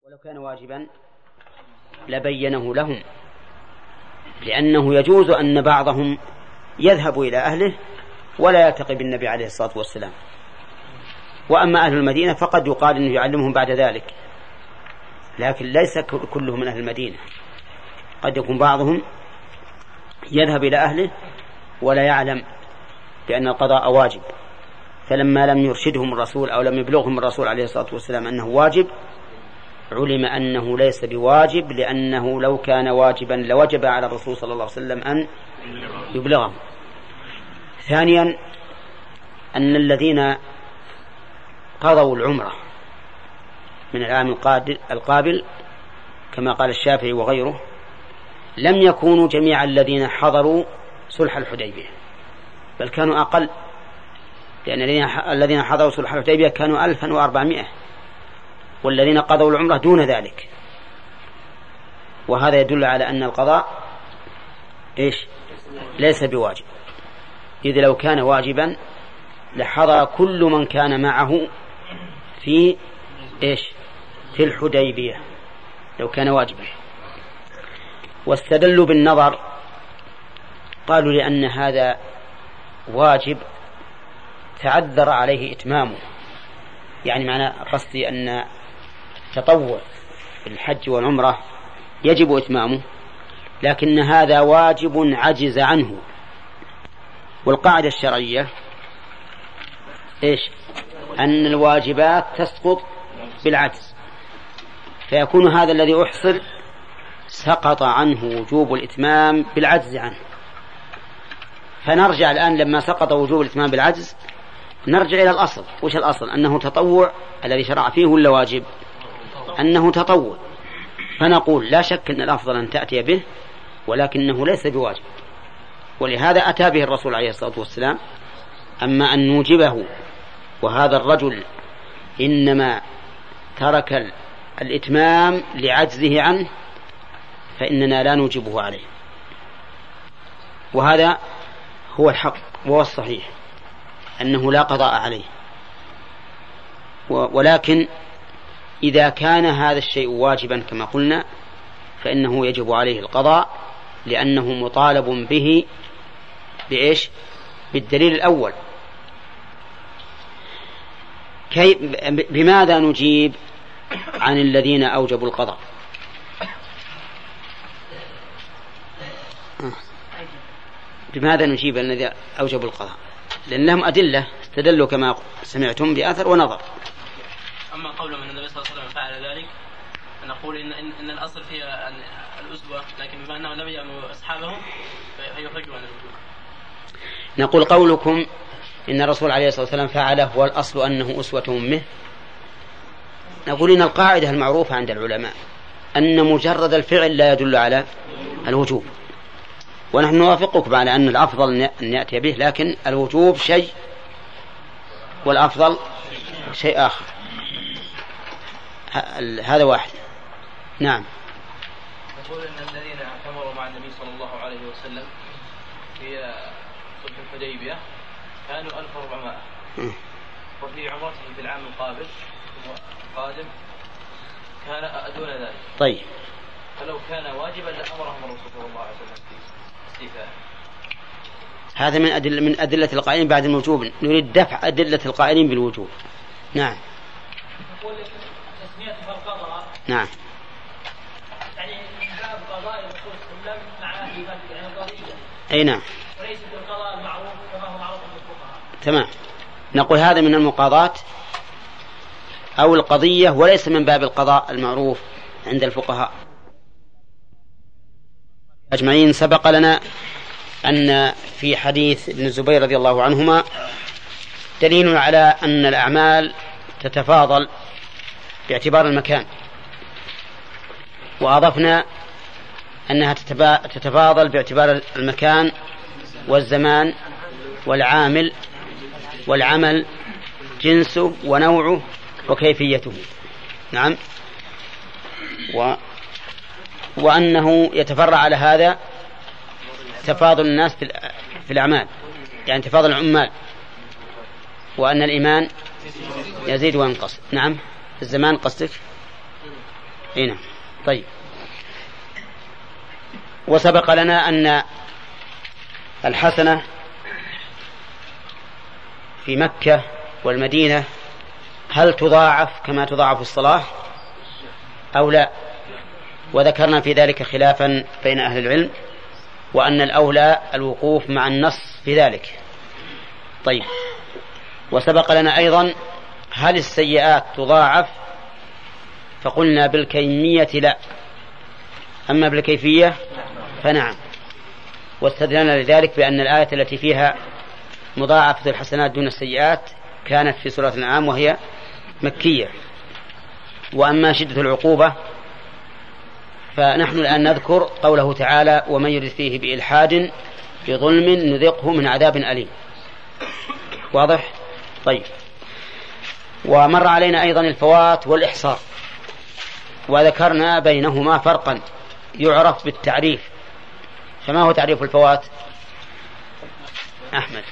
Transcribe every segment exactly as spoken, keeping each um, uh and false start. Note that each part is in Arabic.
ولو كان واجبا لبينه لهم، لأنه يجوز أن بعضهم يذهب إلى أهله ولا يلتقي بالنبي عليه الصلاة والسلام. وأما أهل المدينة فقد يقال أنه يعلمهم بعد ذلك، لكن ليس كلهم من أهل المدينة، قد يكون بعضهم يذهب إلى أهله ولا يعلم بأن القضاء واجب، فلما لم يرشدهم الرسول أو لم يبلغهم الرسول عليه الصلاة والسلام أنه واجب علم أنه ليس بواجب، لأنه لو كان واجبا لوجب على الرسول صلى الله عليه وسلم أن يبلغهم. ثانيا أن الذين قضوا العمرة من العام القابل كما قال الشافعي وغيره لم يكونوا جميع الذين حضروا صلح الحديبية، بل كانوا أقل، لأن الذين حضروا صلح الحديبية كانوا ألفا وأربعمائة، والذين قضوا العمرة دون ذلك. وهذا يدل على أن القضاء إيش؟ ليس بواجب، إذ لو كان واجبا لحضر كل من كان معه في إيش؟ في الحديبية لو كان واجبا. واستدلوا بالنظر، قالوا لأن هذا واجب تعذر عليه إتمامه، يعني معنى قصدي أن التطوع في الحج والعمرة يجب إتمامه، لكن هذا واجب عجز عنه. والقاعدة الشرعية إيش؟ أن الواجبات تسقط بالعجز، فيكون هذا الذي أحصل سقط عنه وجوب الإتمام بالعجز عنه. فنرجع الآن لما سقط وجوب الإتمام بالعجز نرجع إلى الأصل. وش الأصل؟ أنه تطوع الذي شرع فيه ولا واجب؟ أنه تطوع. فنقول لا شك أن الأفضل أن تأتي به، ولكنه ليس بواجب، ولهذا أتى به الرسول عليه الصلاة والسلام. أما أن نوجبه وهذا الرجل إنما ترك الإتمام لعجزه عنه فإننا لا نوجبه عليه، وهذا هو الحق وهو الصحيح أنه لا قضاء عليه. ولكن إذا كان هذا الشيء واجبا كما قلنا فإنه يجب عليه القضاء، لأنه مطالب به بإيش؟ بالدليل الأول. كي بماذا نجيب عن الذين أوجبوا القضاء؟ بماذا نجيب عن الذين أوجبوا القضاء؟ لأن لهم أدلة استدلوا كما سمعتم بأثر ونظر. أما قول من النبي صلى الله عليه وسلم فعل ذلك فنقول إن, إن, إن الأصل في الأسوة، لكن بما أنه لم يأمر أصحابه فيخرجوا عن الوجوب. نقول قولكم إن الرسول عليه الصلاة والسلام فعله والأصل أنه أسوة منه، نقول إن القاعدة المعروفة عند العلماء أن مجرد الفعل لا يدل على الوجوب، ونحن نوافقكم على أن الأفضل أن يأتي به، لكن الوجوب شيء والأفضل شيء آخر. هذا واحد. نعم. نقول أن الذين اعتمروا مع النبي صلى الله عليه وسلم في صلح الحديبية كانوا ألف وأربعمائة، وفي عمرته في العام القابل القادم كان دون ذلك. طيب، فلو كان واجبا لأمرهم الرسول صلى الله عليه وسلم في استيفاء. هذا من أدلة من أدلة القائلين بعد الوجوب، نريد دفع أدلة القائلين بالوجوب. نعم. نعم. يعني من باب قضاء الرسول صلى الله عليه وسلم مع أهل بدر، يعني قضية. أي نعم. وليس بالقضاء المعروف كما هو معروف عند الفقهاء. تمام. نقول هذا من المقاضاة أو القضية، وليس من باب القضاء المعروف عند الفقهاء أجمعين. سبق لنا أن في حديث ابن الزبير رضي الله عنهما دليل على أن الأعمال تتفاضل باعتبار المكان، وأضفنا أنها تتفاضل باعتبار المكان والزمان والعامل والعمل جنسه ونوعه وكيفيته. نعم. و... وأنه يتفرع على هذا تفاضل الناس في الأعمال، يعني تفاضل العمال، وأن الإيمان يزيد وينقص. نعم. الزمان قصدك؟ هنا. طيب، وسبق لنا أن الحسنة في مكة والمدينة هل تضاعف كما تضاعف الصلاة أو لا؟ وذكرنا في ذلك خلافا بين أهل العلم، وأن الأولى الوقوف مع النص في ذلك. طيب، وسبق لنا أيضا هل السيئات تضاعف؟ فقلنا بالكمية لا، أما بالكيفية فنعم. واستدلنا لذلك بأن الآية التي فيها مضاعفة الحسنات دون السيئات كانت في سورة الأنعام وهي مكية. وأما شدة العقوبة فنحن الآن نذكر قوله تعالى: ومن يرد فيه بإلحاد بظلم نذقه من عذاب أليم. واضح؟ طيب، ومر علينا أيضا الفوات والإحصار، وذكرنا بينهما فرقا يعرف بالتعريف. فما هو تعريف الفوات؟ أحمد.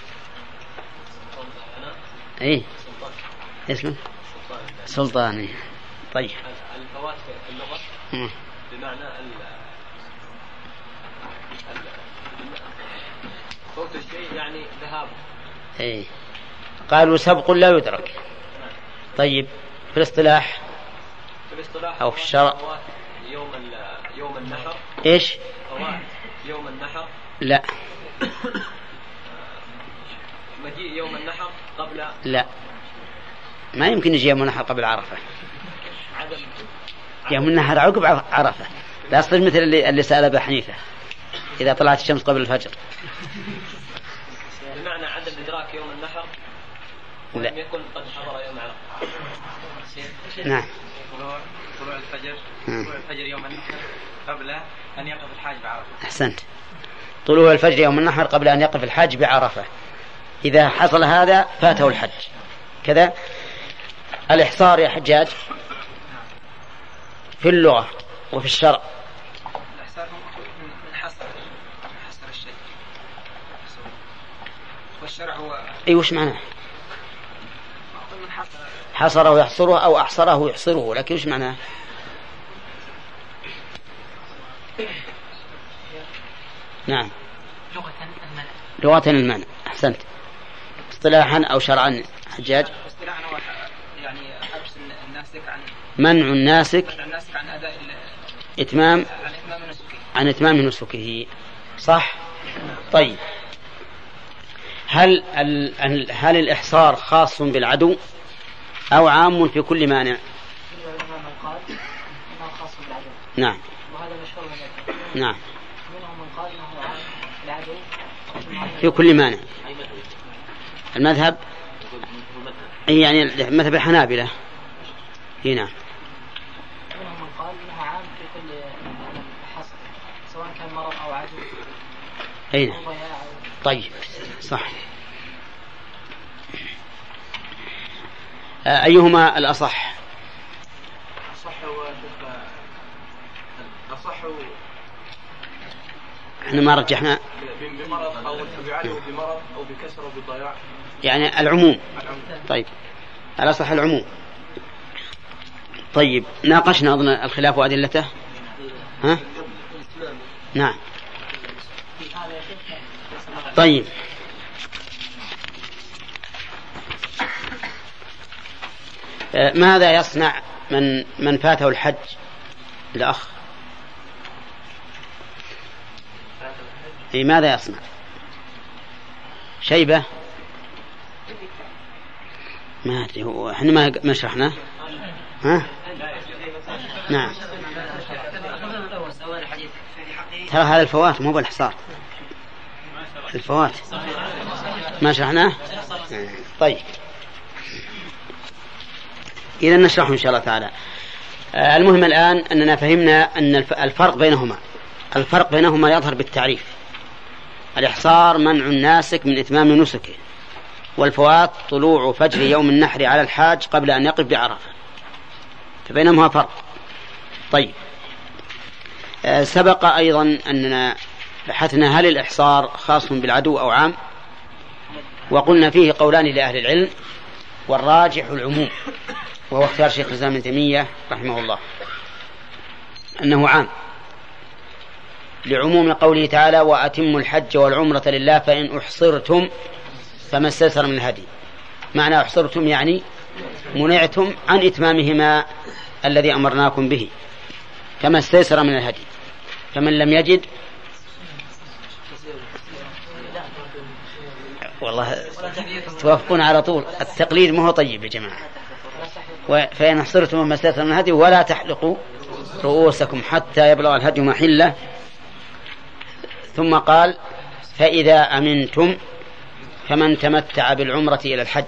إيه اسمه سلطاني. طيب، الفوات في اللغة بمعنى فوت الشيء يعني ذهاب. إيه، قالوا سبق لا يدرك. طيب، في الاصطلاح في الاصطلاح أو في الشرع يوم يوم النحر. إيش؟ فوات يوم النحر. لا. مجيء يوم النحر قبل. لا، ما يمكن يجي يوم النحر قبل عرفة. عدم يوم النحر عقب عرفة. لا يصير مثل اللي, اللي سأل أبا حنيفة إذا طلعت الشمس قبل الفجر. بمعنى عدم إدراك يوم النحر ولم يكن قد حضر يوم عرفة. نعم. طلوع الفجر طلوع الفجر يوم النحر قبل أن يقف الحاج بعرفة. أحسنت. طلوع الفجر يوم النحر قبل أن يقف الحاج بعرفة. إذا حصل هذا فاته الحج. كذا الإحصار يا حجاج في اللغة وفي الشرع. الإحصار من حصر حصر الشيء، والشرع هو أي وش معناه؟ من حصر حصره يحصره أو أحصره يحصره، لكن وش معناه؟ نعم، لغة المنع. لغة المنع. أحسنت. اصطلاحا أو شرعا حجاج؟ اصطلاحا هو يعني حبس الناسك عن منع الناسك منع الناسك عن أداء إتمام عن إتمام نسكه عن إتمام نسكه. صح. طيب، هل هل الإحصار خاص بالعدو أو عام في كل مانع؟ نعم. وهذا مشهور. نعم. منهم من قال انه عام العدو في كل مانع. المذهب يعني مذهب الحنابلة. هنا منهم من قال انه عام في كل حصر سواء كان مرض او عدو. هنا. طيب، صح. أيهما الأصح؟ الأصح هو الأصح احنا ما رجحنا بمرض أو بعدو بمرض أو بكسر أو بضياع، يعني العموم. طيب، الأصح العموم. طيب، ناقشنا أظن الخلاف وأدلته. ها؟ نعم. طيب، ماذا يصنع من من فاته الحج؟ الأخ ماذا يصنع؟ شيبة ما أدري، هو إحنا ما ما شرحنا. ها؟ نعم. ترى هذا الفوات مو بالحصار. الفوات ما شرحناه. طيب، إذا نشرحه إن شاء الله تعالى. المهم الآن أننا فهمنا أن الفرق بينهما الفرق بينهما يظهر بالتعريف. الإحصار منع الناسك من إتمام نسكه، والفوات طلوع فجر يوم النحر على الحاج قبل أن يقف بعرفة، فبينهما فرق. طيب، سبق أيضا أننا بحثنا هل الإحصار خاص بالعدو أو عام، وقلنا فيه قولان لأهل العلم، والراجح العموم، وهو اختيار شيخ الإسلام ابن تيمية رحمه الله. أنه عام لعموم قوله تعالى وأتموا الحج والعمرة لله فإن أحصرتم فما استيسر من الهدي. معنى أحصرتم يعني منعتم عن إتمامهما الذي أمرناكم به، فما استيسر من الهدي. فمن لم يجد والله توافقون على طول، التقليد ما هو طيب يا جماعة. فإن أحصرتم فما استيسر من الهدي ولا تحلقوا رؤوسكم حتى يبلغ الهدي محله. ثم قال فإذا أمنتم فمن تمتع بالعمرة إلى الحج.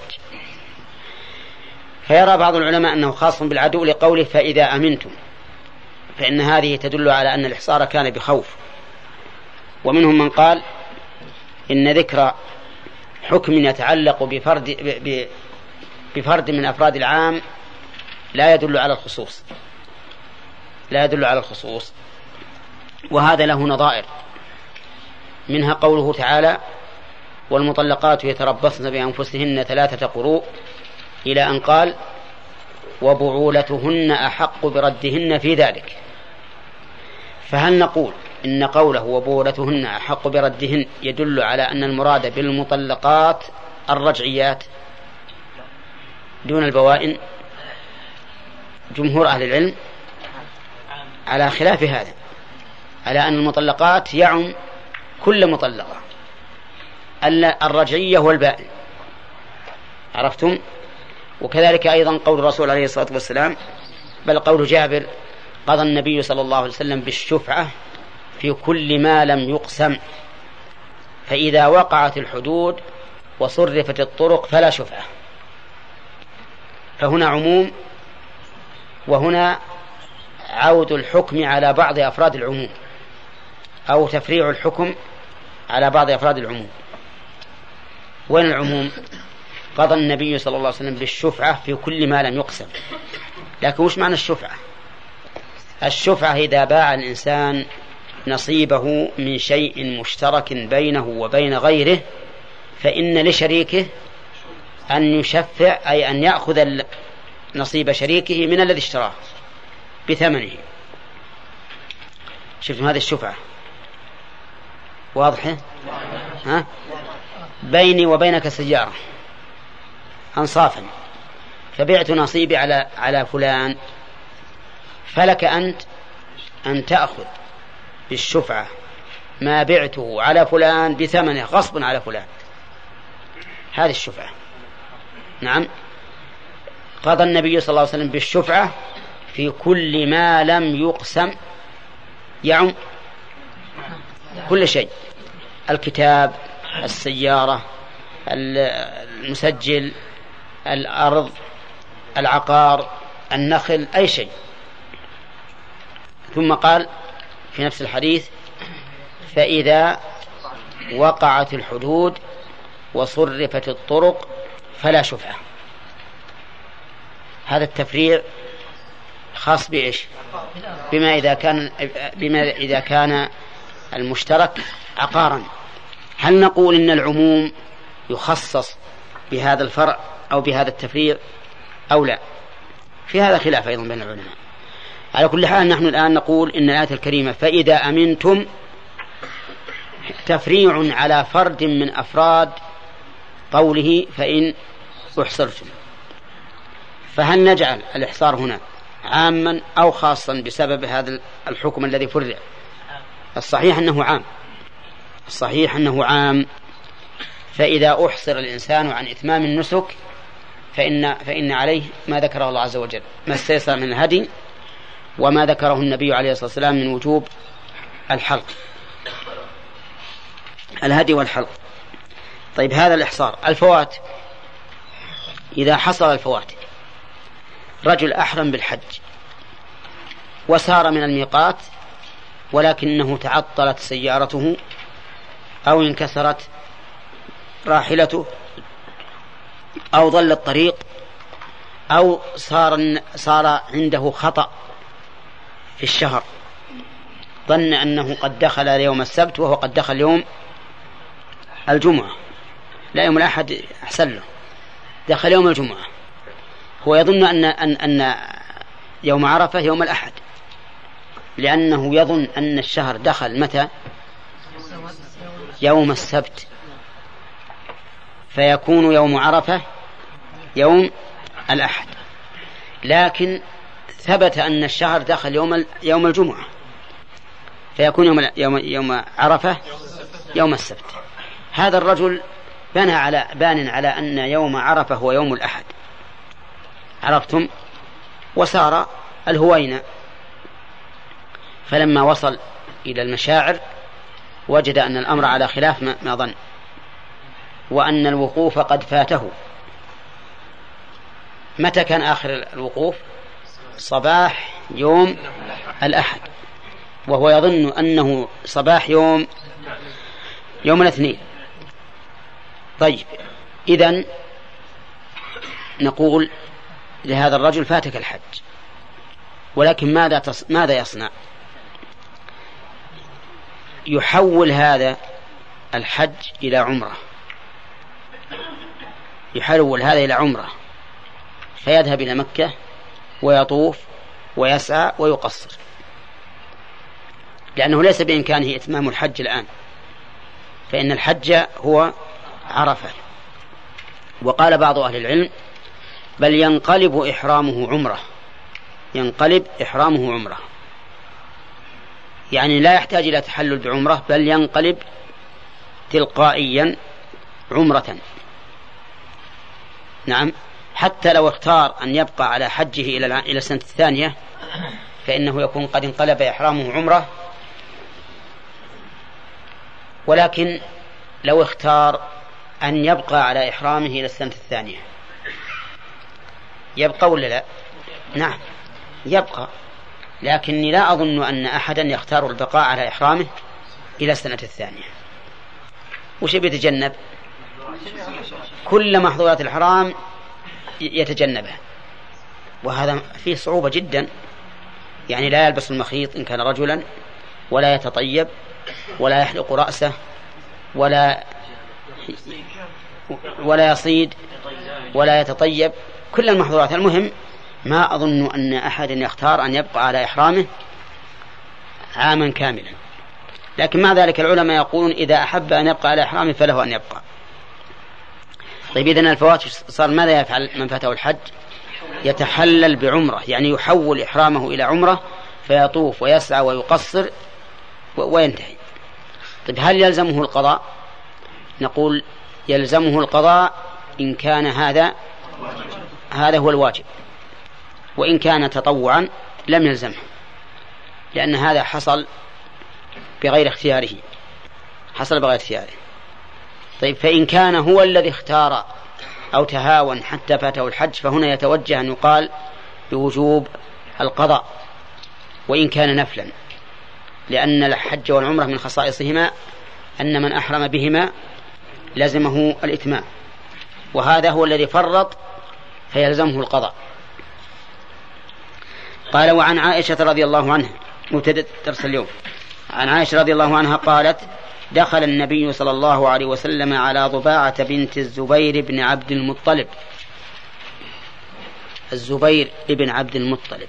فيرى بعض العلماء أنه خاص بالعدو لقوله فإذا أمنتم، فإن هذه تدل على أن الإحصار كان بخوف. ومنهم من قال إن ذكر حكم يتعلق بفرد, بفرد من أفراد العام لا يدل على الخصوص، لا يدل على الخصوص. وهذا له نظائر، منها قوله تعالى والمطلقات يتربصن بأنفسهن ثلاثة قروء إلى أن قال وبعولتهن أحق بردهن في ذلك. فهل نقول إن قوله وبعولتهن أحق بردهن يدل على أن المراد بالمطلقات الرجعيات دون البوائن؟ جمهور أهل العلم على خلاف هذا، على أن المطلقات يعم كل مطلقة، الرجعية والبائن. عرفتم؟ وكذلك أيضا قول الرسول عليه الصلاة والسلام، بل قول جابر قضى النبي صلى الله عليه وسلم بالشفعة في كل ما لم يقسم، فإذا وقعت الحدود وصرفت الطرق فلا شفعة. فهنا عموم، وهنا عود الحكم على بعض أفراد العموم، أو تفريع الحكم على بعض أفراد العموم. وين العموم؟ قضى النبي صلى الله عليه وسلم بالشفعة في كل ما لم يقسم. لكن وش معنى الشفعة؟ الشفعة إذا باع الإنسان نصيبه من شيء مشترك بينه وبين غيره، فإن لشريكه أن يشفع، أي أن يأخذ نصيب شريكه من الذي اشتراه بثمنه. شفتم هذه الشفعة واضحة؟ ها؟ بيني وبينك سيارة أنصافا، فبعت نصيبي على على فلان، فلك أنت أن تأخذ بالشفعة ما بعته على فلان بثمنه غصبا على فلان. هذه الشفعة. نعم، قضى النبي صلى الله عليه وسلم بالشفعة في كل ما لم يقسم، يعم كل شيء، الكتاب، السيارة، المسجل، الأرض، العقار، النخل، أي شيء. ثم قال في نفس الحديث فإذا وقعت الحدود وصرفت الطرق فلا شفعة. هذا التفريع خاص بإيش؟ بما إذا كان بما إذا كان المشترك عقارا. هل نقول إن العموم يخصص بهذا الفرع أو بهذا التفريع أو لا؟ في هذا خلاف أيضا بين العلماء. على كل حال نحن الآن نقول إن الآية الكريمة فإذا أمنتم تفريع على فرد من أفراد قوله فإن أحصرتم. فهل نجعل الإحصار هنا عاما أو خاصا بسبب هذا الحكم الذي فرع؟ الصحيح أنه عام، الصحيح أنه عام. فإذا أحصر الإنسان عن إتمام النسك فإن, فإن عليه ما ذكره الله عز وجل، ما استيسر من الهدي، وما ذكره النبي عليه الصلاة والسلام من وجوب الحلق، الهدي والحلق. طيب هذا الإحصار. الفوات، إذا حصل الفوات، رجل أحرم بالحج وسار من الميقات ولكنه تعطلت سيارته أو انكسرت راحلته أو ضل الطريق أو صار, صار عنده خطأ في الشهر، ظن أنه قد دخل يوم السبت وهو قد دخل يوم الجمعة، لا يوم الأحد أحسن له، دخل يوم الجمعة، هو يظن أن, أن, أن يوم عرفة يوم الأحد، لأنه يظن أن الشهر دخل متى؟ يوم السبت، فيكون يوم عرفة يوم الأحد، لكن ثبت أن الشهر دخل يوم يوم الجمعة، فيكون يوم يوم يوم عرفة يوم السبت. هذا الرجل بنى على بان على أن يوم عرفة هو يوم الأحد، عرفتم؟ وسار الهوينة، فلما وصل إلى المشاعر وجد أن الأمر على خلاف ما ظن، وأن الوقوف قد فاته. متى كان آخر الوقوف؟ صباح يوم الأحد، وهو يظن أنه صباح يوم يوم الاثنين. طيب، إذن نقول لهذا الرجل فاتك الحج، ولكن ماذا تص... ماذا يصنع؟ يحول هذا الحج إلى عمرة، يحول هذا إلى عمرة، فيذهب إلى مكة ويطوف ويسعى ويقصر، لأنه ليس بإمكانه إتمام الحج الآن، فإن الحج هو عرفة. وقال بعض أهل العلم بل ينقلب إحرامه عمرة، ينقلب إحرامه عمرة، يعني لا يحتاج إلى تحلل بعمرة، بل ينقلب تلقائيا عمرة. نعم، حتى لو اختار أن يبقى على حجه إلى إلى السنة الثانية فإنه يكون قد انقلب إحرامه عمرة. ولكن لو اختار أن يبقى على إحرامه إلى السنة الثانية يبقى ولا لا؟ نعم يبقى، لكني لا أظن أن أحدا يختار البقاء على إحرامه إلى السنة الثانية. وش بيتجنب؟ كل محظورات الحرام يتجنبها، وهذا فيه صعوبة جدا. يعني لا يلبس المخيط إن كان رجلا، ولا يتطيب، ولا يحلق رأسه، ولا ولا يصيد، ولا يتطيب، كل المحظورات. المهم ما أظن أن أحد يختار أن يبقى على إحرامه عاما كاملا، لكن مع ذلك العلماء يقولون إذا أحب أن يبقى على إحرامه فله أن يبقى. طيب، إذن الفوات صار ماذا يفعل من فاته الحج؟ يتحلل بعمرة، يعني يحول إحرامه إلى عمرة، فيطوف ويسعى ويقصر وينتهي. طيب، هل يلزمه القضاء؟ نقول يلزمه القضاء إن كان هذا هذا هو الواجب، وإن كان تطوعا لم يلزمه، لأن هذا حصل بغير اختياره، حصل بغير اختياره. طيب، فإن كان هو الذي اختار أو تهاون حتى فاته الحج، فهنا يتوجه أن يقال بوجوب القضاء وإن كان نفلا، لأن الحج والعمرة من خصائصهما أن من أحرم بهما لزمه الإتمام، وهذا هو الذي فرط فيلزمه القضاء. قال: وعن عائشة رضي الله عنها، مبتدأ درس اليوم، عن عائشة رضي الله عنها قالت: دخل النبي صلى الله عليه وسلم على ضباعة بنت الزبير بن عبد المطلب. الزبير بن عبد المطلب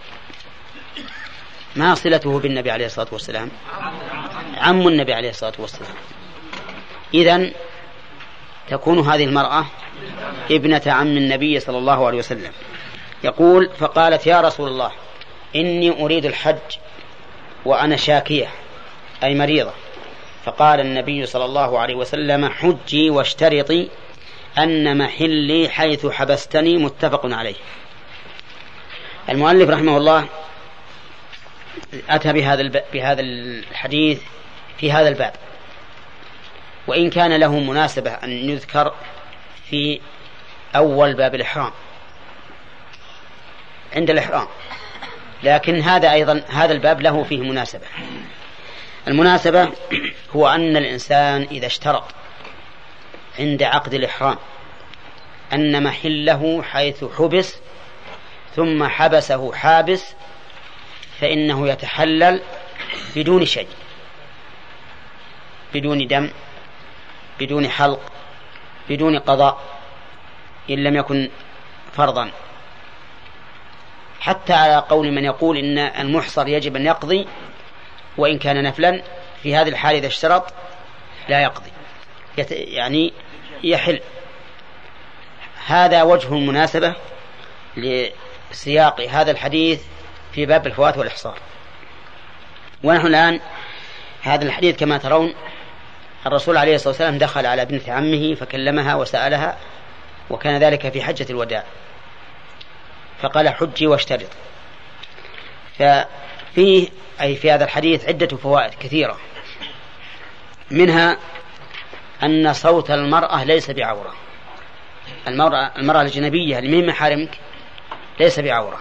ما صلته بالنبي عليه الصلاة والسلام؟ عم النبي عليه الصلاة والسلام. إذن تكون هذه المرأة ابنة عم النبي صلى الله عليه وسلم. يقول: فقالت: يا رسول الله، إني أريد الحج وأنا شاكية أي مريضة. فقال النبي صلى الله عليه وسلم: حجي واشترطي أن محلي حيث حبستني. متفق عليه. المؤلف رحمه الله أتى بهذا بهذا الحديث في هذا الباب، وإن كان له مناسبة أن يذكر في أول باب الإحرام عند الإحرام، لكن هذا أيضا هذا الباب له فيه مناسبة. المناسبة هو أن الإنسان إذا اشترط عند عقد الإحرام أن محله حيث حبس ثم حبسه حابس، فإنه يتحلل بدون شيء، بدون دم، بدون حلق، بدون قضاء إن لم يكن فرضا، حتى على قول من يقول إن المحصر يجب أن يقضي وإن كان نفلا في هذه الحالة إذا اشترط لا يقضي، يعني يحل. هذا وجه المناسبة لسياق هذا الحديث في باب الفوات والإحصار. ونحن الآن هذا الحديث كما ترون الرسول عليه الصلاة والسلام دخل على بنت عمه فكلمها وسألها، وكان ذلك في حجة الوداع، فقال حجي واشترط. ففيه أي في هذا الحديث عدة فوائد كثيرة، منها أن صوت المرأة ليس بعورة. المرأة, المرأة الأجنبية اللي من محارمك ليس بعورة.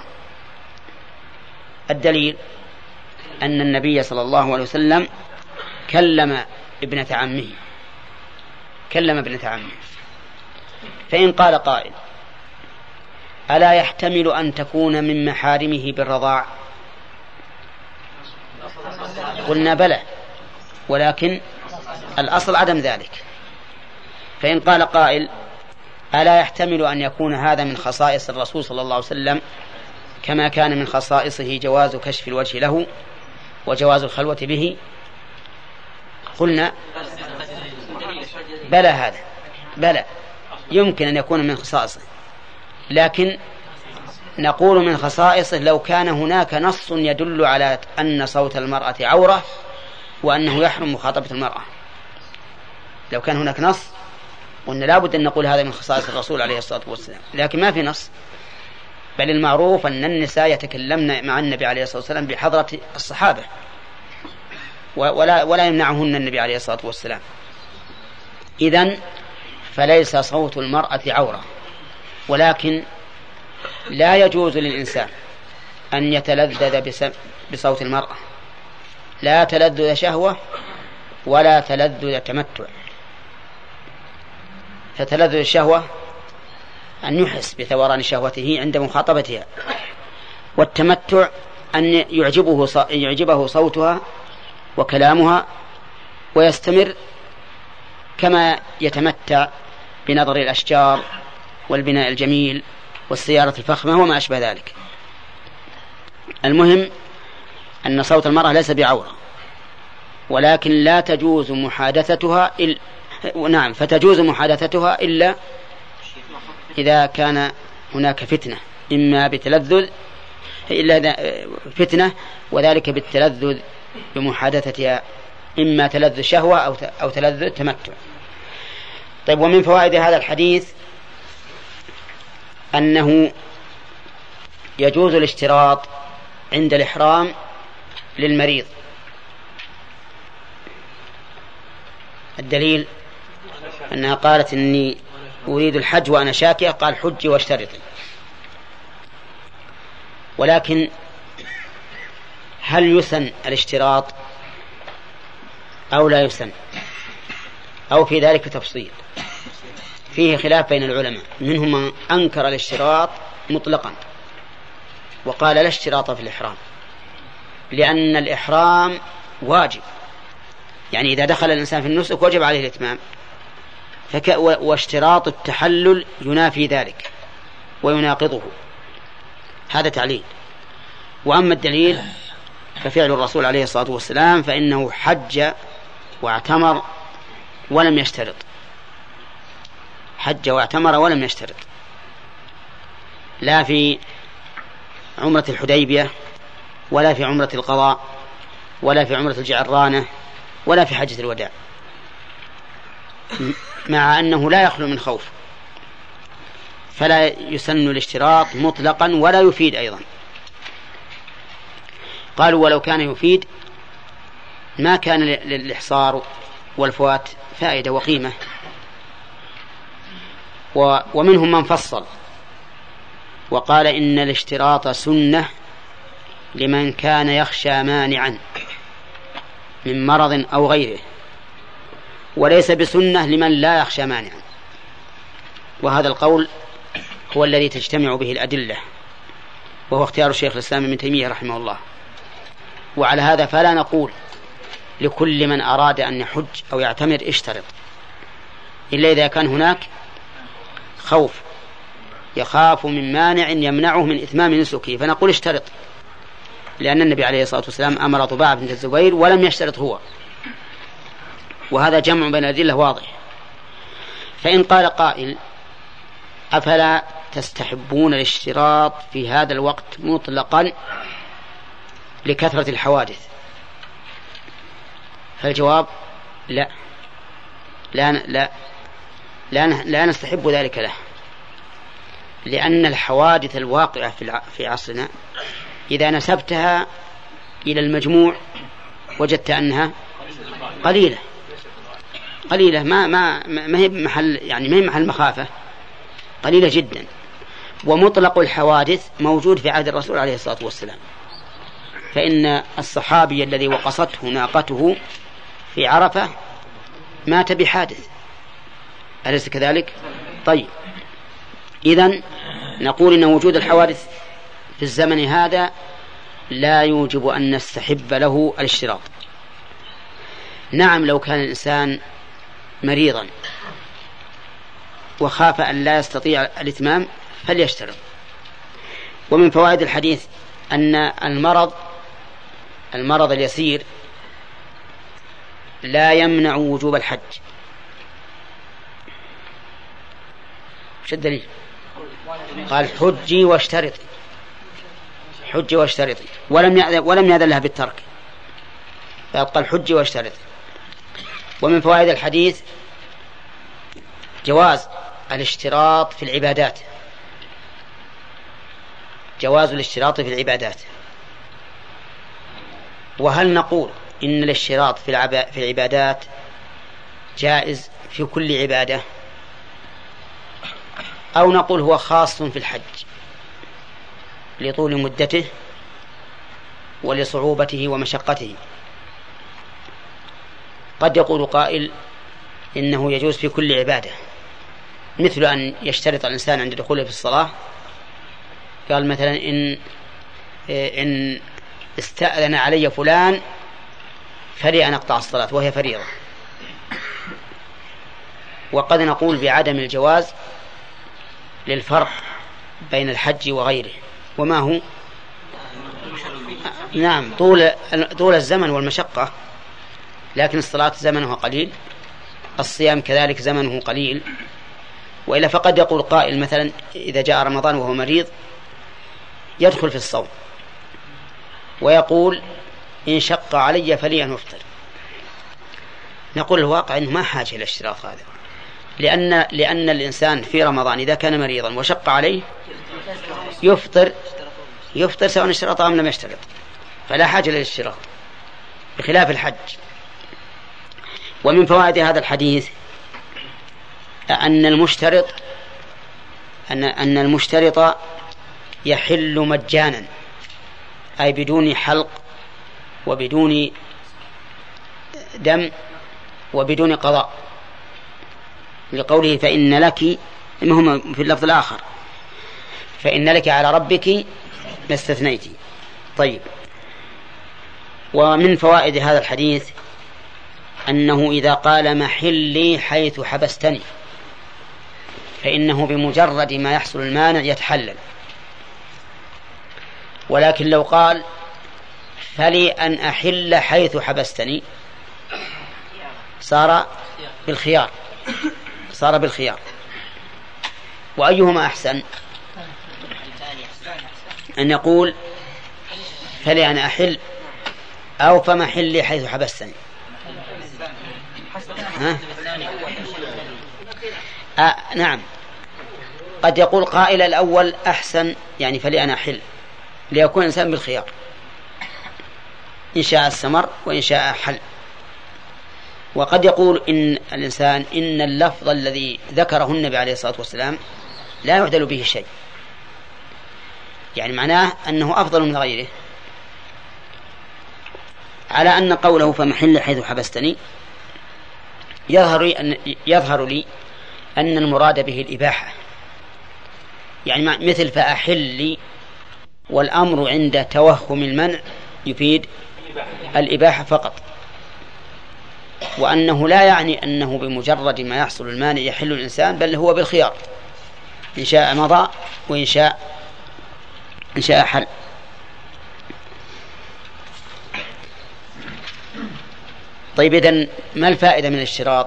الدليل أن النبي صلى الله عليه وسلم كلم ابنة عمه كلم ابنة عمه فإن قال قائل ألا يحتمل أن تكون من محارمه بالرضاع؟ قلنا بلى، ولكن الأصل عدم ذلك. فإن قال قائل ألا يحتمل أن يكون هذا من خصائص الرسول صلى الله عليه وسلم كما كان من خصائصه جواز كشف الوجه له وجواز الخلوة به؟ قلنا بلى، هذا بلى يمكن أن يكون من خصائصه، لكن نقول من خصائصه لو كان هناك نص يدل على أن صوت المرأة عورة وأنه يحرم مخاطبة المرأة. لو كان هناك نص قلنا لابد أن نقول هذا من خصائص الرسول عليه الصلاة والسلام، لكن ما في نص. بل المعروف أن النساء يتكلمن مع النبي عليه الصلاة والسلام بحضرة الصحابة ولا, ولا يمنعهن النبي عليه الصلاة والسلام. إذن فليس صوت المرأة عورة، ولكن لا يجوز للإنسان أن يتلذذ بصوت المرأة، لا تلذذ شهوة ولا تلذذ تمتع. فتلذذ الشهوة أن يحس بثوران شهوته عند مخاطبتها، والتمتع أن يعجبه يعجبه صوتها وكلامها ويستمر كما يتمتع بنظر الأشجار والبناء الجميل والسيارة الفخمة وما أشبه ذلك. المهم أن صوت المرأة ليس بعورة، ولكن لا تجوز محادثتها إلا نعم فتجوز محادثتها إلا إذا كان هناك فتنة، إما بتلذذ إلا فتنة، وذلك بالتلذذ بمحادثتها، إما تلذذ شهوة أو تلذذ تمتع. طيب، ومن فوائد هذا الحديث أنه يجوز الاشتراط عند الإحرام للمريض. الدليل أنها قالت إني أريد الحج وأنا شاكية، قال حجي واشترطي. ولكن هل يسن الاشتراط أو لا يسن، أو في ذلك تفصيل؟ فيه خلاف بين العلماء، منهم من أنكر الاشتراط مطلقا وقال لا اشتراط في الإحرام، لأن الإحرام واجب، يعني إذا دخل الإنسان في النسك وجب عليه الإتمام، فك... واشتراط التحلل ينافي ذلك ويناقضه. هذا تعليل. وأما الدليل ففعل الرسول عليه الصلاة والسلام، فإنه حج واعتمر ولم يشترط، حج واعتمر ولم يشترط، لا في عمرة الحديبية ولا في عمرة القضاء ولا في عمرة الجعرانة ولا في حجة الوداع، مع أنه لا يخلو من خوف، فلا يسن الاشتراط مطلقا ولا يفيد أيضا. قالوا ولو كان يفيد ما كان للإحصار والفوات فائدة وقيمة. ومنهم من فصل وقال إن الاشتراط سنة لمن كان يخشى مانعا من مرض أو غيره، وليس بسنة لمن لا يخشى مانعا. وهذا القول هو الذي تجتمع به الأدلة، وهو اختيار الشيخ الإسلام ابن تيمية رحمه الله. وعلى هذا فلا نقول لكل من أراد أن يحج أو يعتمر اشترط، إلا إذا كان هناك خوف، يخاف من مانع يمنعه من إتمام نسكه، فنقول اشترط. لأن النبي عليه الصلاة والسلام أمر طباعة بنت الزبير ولم يشترط هو، وهذا جمع بين الأدلة واضح. فإن قال قائل أفلا تستحبون الاشتراط في هذا الوقت مطلقا لكثرة الحوادث؟ فالجواب لا لا لا لا, لا نستحب ذلك له، لأن الحوادث الواقعة في عصرنا إذا نسبتها إلى المجموع وجدت أنها قليلة قليلة ما ما ما هي محل يعني ما هي محل مخافة، قليلة جدا. ومطلق الحوادث موجود في عهد الرسول عليه الصلاة والسلام، فإن الصحابي الذي وقصته ناقته في عرفة مات بحادث، أليس كذلك؟ طيب، إذن نقول إن وجود الحوادث في الزمن هذا لا يوجب أن نستحب له الاشتراط. نعم، لو كان الإنسان مريضا وخاف أن لا يستطيع الإتمام فليشترط. ومن فوائد الحديث أن المرض المرض اليسير لا يمنع وجوب الحج. شو الدليل؟ قال حجي واشترطي، حجي واشترطي، ولم يأذن ولم يأذن لها بالترك، فقال حجي واشترطي. ومن فوائد الحديث جواز الاشتراط في العبادات، جواز الاشتراط في العبادات. وهل نقول إن الاشتراط في العبادات جائز في كل عبادة، أو نقول هو خاص في الحج لطول مدته ولصعوبته ومشقته؟ قد يقول قائل إنه يجوز في كل عبادة، مثل أن يشترط الإنسان عند دخوله في الصلاة، قال مثلا إن إن استأذن علي فلان فلي أن أقطع الصلاة وهي فريضة. وقد نقول بعدم الجواز للفرق بين الحج وغيره، وما هو نعم طول طول الزمن والمشقة، لكن الصلاة زمنها قليل، الصيام كذلك زمنه قليل. وإلا فقد يقول قائل مثلا إذا جاء رمضان وهو مريض يدخل في الصوم ويقول إن شق علي فلي أن أفطر. نقول الواقع أنه ما حاجة إلى الاشتراط هذا، لأن لأن الإنسان في رمضان إذا كان مريضا وشق عليه يفطر يفطر سواء اشترط أم لم يشترط، فلا حاجة للاشتراط بخلاف الحج. ومن فوائد هذا الحديث أن المشترط أن أن المشترط يحل مجانا، أي بدون حلق وبدون دم وبدون قضاء، لقوله فإن لك، المهم في اللفظ الآخر فإن لك على ربك ما استثنيت. طيب، ومن فوائد هذا الحديث أنه إذا قال محلي حيث حبستني فإنه بمجرد ما يحصل المانع يتحلل، ولكن لو قال فلي أن أحل حيث حبستني صار بالخيار صار بالخيار. وأيهما أحسن؟ أن يقول فلي أن أحل أو فمحلي حيث حبستني؟ ها؟ آه نعم، قد يقول قائل الأول أحسن، يعني فلي أنا أحل، ليكون الإنسان بالخيار إن شاء استمر وإن شاء حل. وقد يقول إن الإنسان إن اللفظ الذي ذكره النبي عليه الصلاة والسلام لا يعدل به شيء، يعني معناه أنه أفضل من غيره، على أن قوله فمحل حيث حبستني يظهر لي أن, يظهر لي أن المراد به الإباحة، يعني مثل فأحل، والأمر عند توهم المنع يفيد الإباحة فقط، وأنه لا يعني أنه بمجرد ما يحصل المانع يحل الإنسان، بل هو بالخيار إن شاء مضى وإن شاء إن شاء حل. طيب إذن ما الفائدة من الاشتراط؟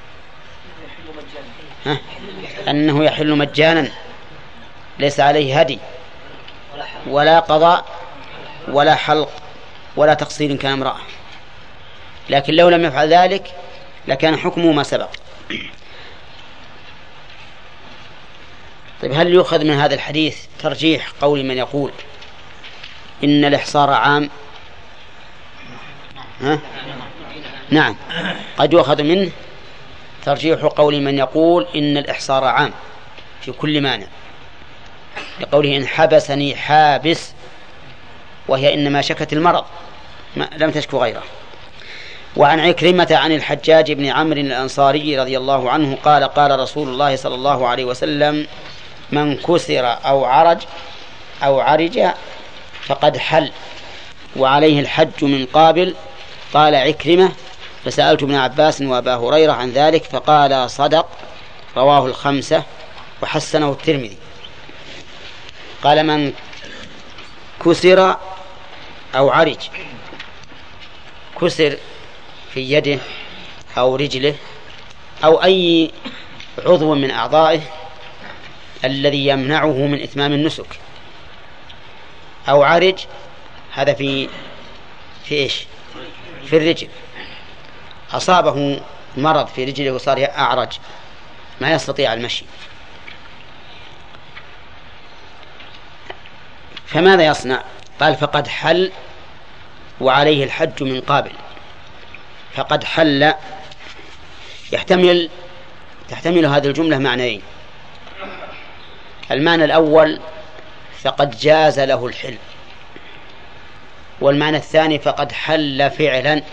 ها؟ أنه يحل مجانا ليس عليه هدي ولا قضاء ولا حلق ولا تقصير كان امرأة، لكن لو لم يفعل ذلك لكان حكمه ما سبق. طيب هل يؤخذ من هذا الحديث ترجيح قول من يقول إن الإحصار عام؟ ها؟ نعم، قد يؤخذ منه ترجيح قول من يقول إن الإحصار عام في كل مانع، لقوله إن حبسني حابس، وهي إنما شكت المرض ما لم تشكو غيره. وعن عكرمة عن الحجاج بن عمرو الأنصاري رضي الله عنه قال قال رسول الله صلى الله عليه وسلم من كسر أو عرج أو عرج فقد حل وعليه الحج من قابل. قال عكرمة فسألت ابن عباس وأبا هريرة عن ذلك فقال صدق، رواه الخمسة وحسنه الترمذي. قال من كسر أو عرج، كسر في يده أو رجله أو أي عضو من أعضائه الذي يمنعه من إتمام النسك، أو عرج هذا في في إيش؟ في الرجل، أصابه مرض في رجله وصار أعرج ما يستطيع المشي، فماذا يصنع؟ قال فقد حل وعليه الحج من قابل. فقد حل يحتمل تحتمل هذه الجملة معنيين. المعنى الأول فقد جاز له الحل، والمعنى الثاني فقد حل فعلا.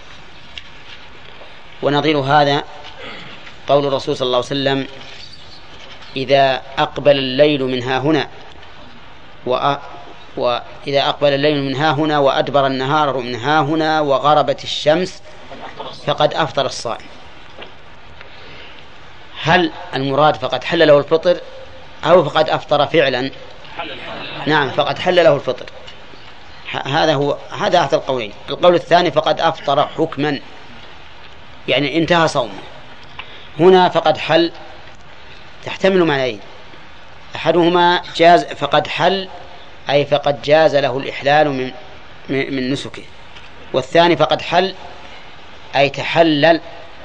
ونظير هذا قول الرسول صلى الله عليه وسلم إذا أقبل الليل من ها هنا وأ... وإذا أقبل الليل من ها هنا وأدبر النهار من ها هنا وغربت الشمس فقد أفطر الصائم. هل المراد فقد حل له الفطر أو فقد أفطر فعلا؟ نعم، فقد حل له الفطر. هذا هو هذا أحد القولين. القول الثاني فقد أفطر حكما، يعني انتهى صومه. هنا فقد حل تحتمل معنيين، أحدهما جاز فقد حل أي فقد جاز له الإحلال من من نسكه، والثاني فقد حل أي تحلل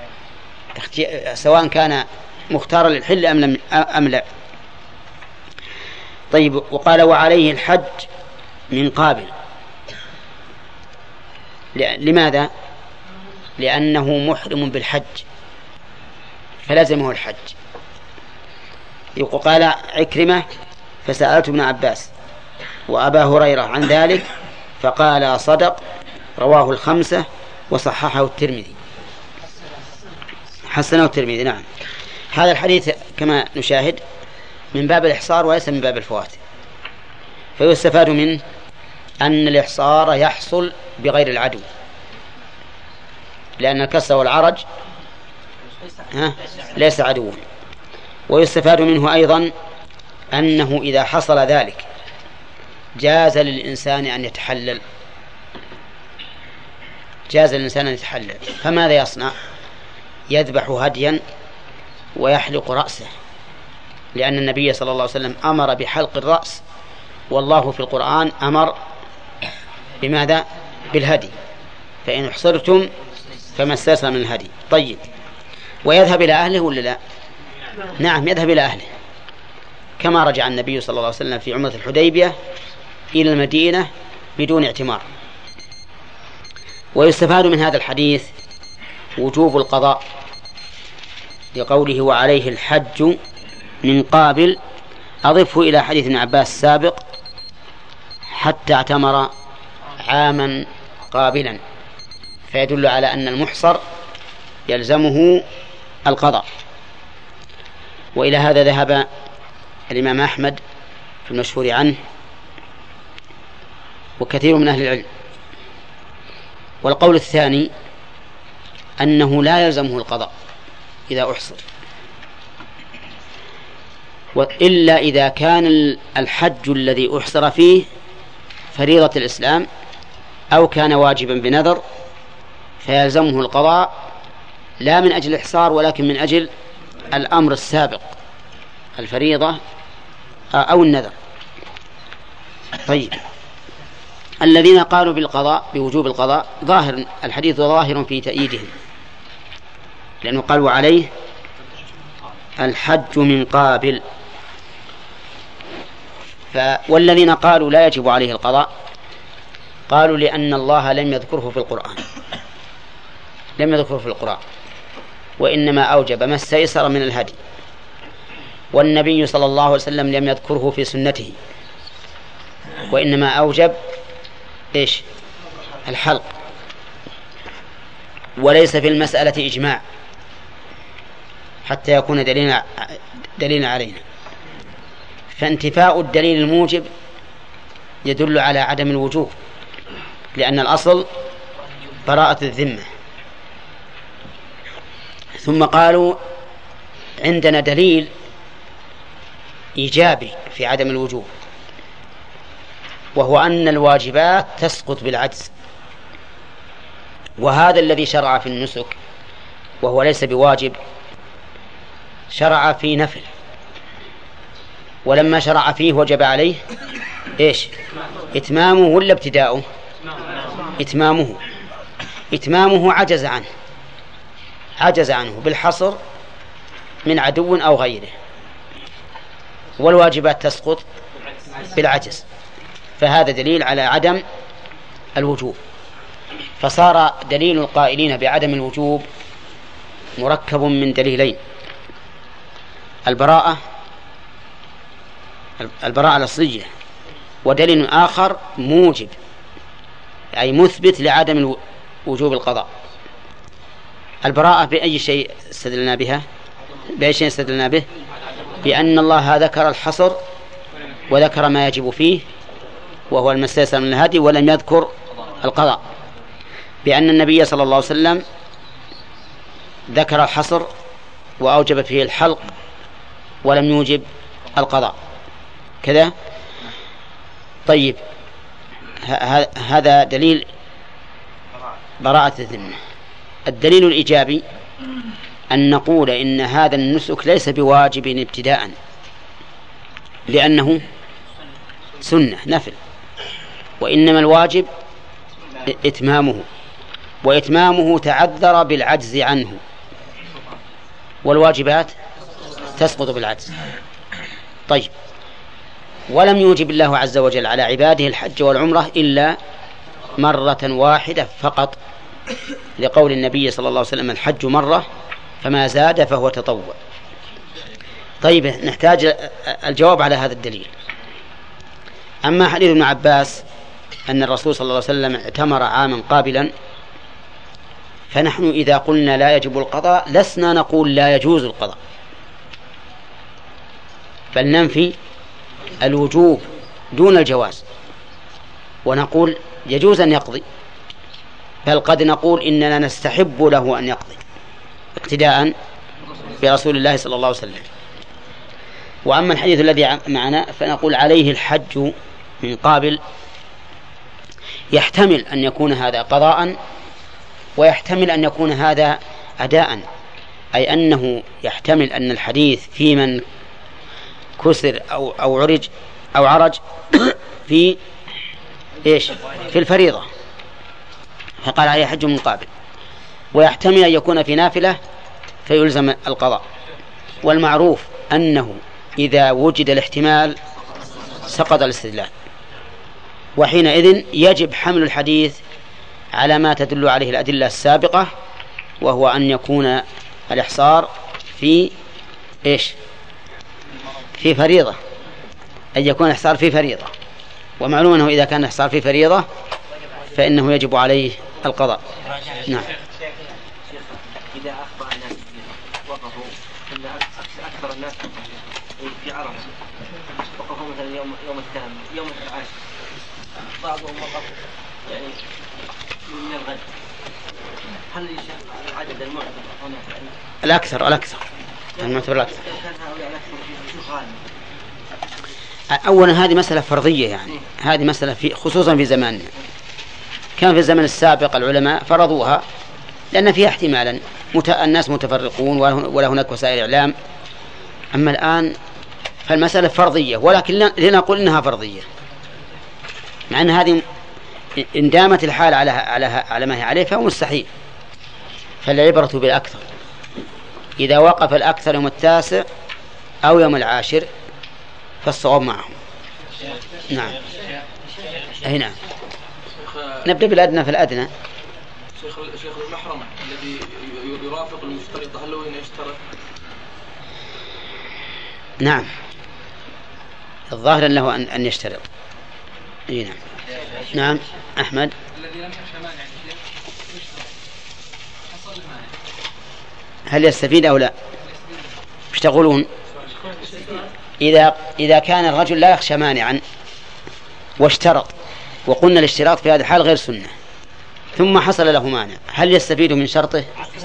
سواء كان مختارا للحل أم, أم لا. طيب، وقال وعليه الحج من قابل. لماذا؟ لأنه محرم بالحج فلزمه الحج. قال عكرمة فسألت ابن عباس وأبا هريرة عن ذلك فقال صدق، رواه الخمسة وصححه الترمذي، حسنه الترمذي. نعم، هذا الحديث كما نشاهد من باب الإحصار وليس من باب الفوات، فيستفاد منه أن الإحصار يحصل بغير العدو، لأن الكسر والعرج ليس عدوا. ويستفاد منه أيضا أنه إذا حصل ذلك جاز للإنسان أن يتحلل، جاز للإنسان أن يتحلل. فماذا يصنع؟ يذبح هديا ويحلق رأسه، لأن النبي صلى الله عليه وسلم أمر بحلق الرأس، والله في القرآن أمر بماذا؟ بالهدي، فإن احصرتم فما استيسر من الهدي. طيب، ويذهب إلى أهله ولا لا؟ نعم، يذهب إلى أهله، كما رجع النبي صلى الله عليه وسلم في عمرة الحديبية إلى المدينة بدون اعتمار. ويستفاد من هذا الحديث وجوب القضاء لقوله وعليه الحج من قابل. أضفه إلى حديث ابن عباس السابق حتى اعتمر عاما قابلا، فيدل على أن المحصر يلزمه القضاء. وإلى هذا ذهب الإمام أحمد في المشهور عنه وكثير من أهل العلم. والقول الثاني أنه لا يلزمه القضاء إذا أحصر، إلا إذا كان الحج الذي أحصر فيه فريضة الإسلام أو كان واجبا بنذر فيلزمه القضاء لا من أجل الإحصار ولكن من أجل الأمر السابق، الفريضة أو النذر. طيب، الذين قالوا بالقضاء بوجوب القضاء ظاهر الحديث ظاهر في تأييدهم، لأنه قالوا عليه الحج من قابل. ف... والذين قالوا لا يجب عليه القضاء قالوا لأن الله لم يذكره في القرآن، لم يذكره في القرآن وإنما أوجب ما استيسر من الهدي، والنبي صلى الله عليه وسلم لم يذكره في سنته وإنما أوجب إيش؟ الحلق، وليس في المسألة إجماع حتى يكون دليلا دليلا علينا. فانتفاء الدليل الموجب يدل على عدم الوجوب، لأن الأصل براءة الذمة. ثم قالوا عندنا دليل إيجابي في عدم الوجوب، وهو أن الواجبات تسقط بالعجز، وهذا الذي شرع في النسك وهو ليس بواجب شرع في نفل، ولما شرع فيه وجب عليه إيش؟ إتمامه ولا ابتداؤه؟ إتمامه. إتمامه عجز عنه عجز عنه بالحصر من عدو أو غيره، والواجبات تسقط بالعجز، فهذا دليل على عدم الوجوب. فصار دليل القائلين بعدم الوجوب مركب من دليلين: البراءة البراءة الأصلية، ودليل آخر موجب أي مثبت لعدم وجوب القضاء. البراءة بأي شيء استدلنا بها؟ بأي شيء استدلنا به؟ بأن الله ذكر الحصر وذكر ما يجب فيه وهو المستيسر من الهدي، ولم يذكر القضاء. بأن النبي صلى الله عليه وسلم ذكر الحصر وأوجب فيه الحلق ولم يوجب القضاء كذا. طيب، هذا دليل براءة الذمة. الدليل الإيجابي أن نقول إن هذا النسك ليس بواجب ابتداء، لأنه سنة نفل، وإنما الواجب إتمامه، وإتمامه تعذر بالعجز عنه، والواجبات تسقط بالعجز. طيب، ولم يوجب الله عز وجل على عباده الحج والعمرة إلا مرة واحدة فقط، لقول النبي صلى الله عليه وسلم: الحج مرة فما زاد فهو تطوع. طيب، نحتاج الجواب على هذا الدليل. أما حديث ابن عباس أن الرسول صلى الله عليه وسلم اعتمر عاما قابلا، فنحن إذا قلنا لا يجب القضاء لسنا نقول لا يجوز القضاء، بل ننفي الوجوب دون الجواز، ونقول يجوز أن يقضي، بل قد نقول إننا نستحب له أن يقضي اقتداء برسول الله صلى الله عليه وسلم. وأما الحديث الذي معنا فنقول عليه الحج من قابل، يحتمل أن يكون هذا قضاء ويحتمل أن يكون هذا أداء، أي أنه يحتمل أن الحديث في من كسر أو أو عرج أو عرج في إيش؟ في الفريضة، فقال عليه حج من قابل، ويحتمل أن يكون في نافلة فيلزم القضاء. والمعروف أنه إذا وجد الاحتمال سقط الاستدلال، وحينئذ يجب حمل الحديث على ما تدل عليه الأدلة السابقة، وهو أن يكون الإحصار في إيش؟ في فريضة، أن يكون الإحصار في فريضة، ومعلوم أنه إذا كان الإحصار في فريضة فإنه يجب عليه القضاء. نعم. إذا أخطأ الناس وقفوا إن أكثر الناس في عرفة وقفوا مثلا يوم يوم التهم يوم العاشر، بعضهم وقف يعني من الغد، هل العدد المعتبر هنا الأكثر الأكثر المعتبر الأكثر؟ أولا هذه مسألة فرضية، يعني هذه مسألة في خصوصا في زماننا. كان في الزمن السابق العلماء فرضوها لأن فيها احتمالا الناس متفرقون ولا هناك وسائل إعلام. أما الآن فالمسألة فرضية، ولكن لنقول إنها فرضية، مع أن هذه إن دامت الحال على على على ما هي عليه فهو مستحيل. فالعبرة بالأكثر، إذا وقف الأكثر يوم التاسع أو يوم العاشر فالصواب معهم. نعم. أي نعم. نبدأ بالأدنى في الأدنى. شيخ شيخ المحرم الذي يرافق المشترط هل هو يشترط؟ نعم، الظاهر له أن أن يشترط. أي نعم. نعم أحمد. الذي لم يخشى مانع هل يستفيد أو لا؟ ايش تقولون؟ إذا إذا كان الرجل لا يخشى مانعا واشترط، وقلنا الاشتراط في هذا الحال غير سنة، ثم حصل له مانع، هل يستفيد من شرطه؟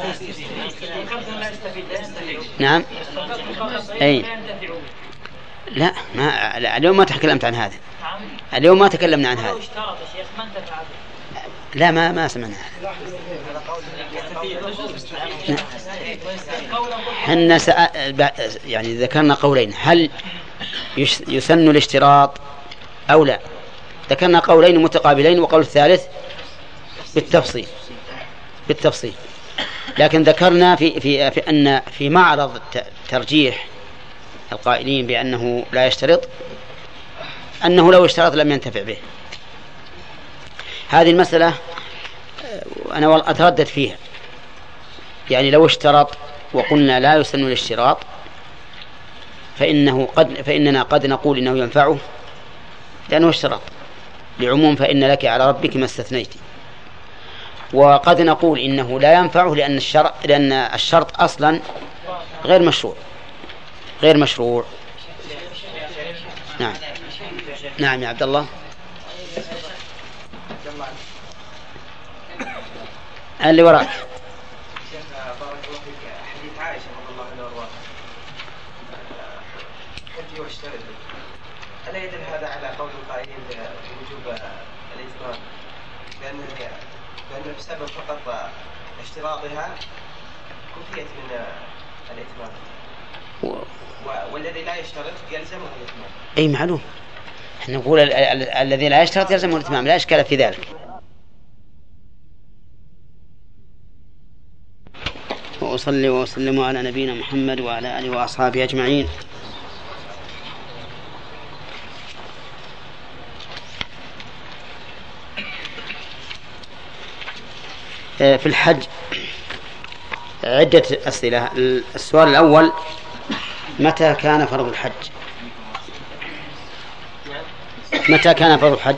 نعم. أي لا، ما لا اليوم ما تكلمت عن هذا، اليوم ما تكلمنا عن هذا. لا ما ما سمعنا. حنا يعني ذكرنا قولين، هل يسن الاشتراط أو لا؟ ذكرنا قولين متقابلين، وقول الثالث بالتفصيل بالتفصيل لكن ذكرنا في في في أن في معرض ترجيح القائلين بأنه لا يشترط أنه لو اشترط لم ينتفع به. هذه المسألة أنا أتردد فيها، يعني لو اشترط وقلنا لا يسن الاشتراط فإنه قد فإننا قد نقول إنه ينفعه لأنه اشترط لعموم فإن لك على ربك ما استثنيت، وقد نقول إنه لا ينفعه لأن الشرط لأن الشرط أصلا غير مشروع غير مشروع. نعم. نعم يا عبد الله. اللي وراك. حديث عائشة رضي الله عنها وارضاها حج واشترط، ألا يدل هذا على قول القائلين بوجوب الإتمام بأن بأن بسبب فقط اشتراطها كفيت من الإتمام، والذي لا يشترط يلزمه الإتمام؟ أي معلوم، احنا نقول الذي لا يشترط يلزمه الإتمام، لا إشكال في ذلك. وأصلي وأسلم على نبينا محمد وعلى آله وأصحابه أجمعين. في الحج عدة أسئلة. السؤال الأول: متى كان فرض الحج؟ متى كان فرض الحج؟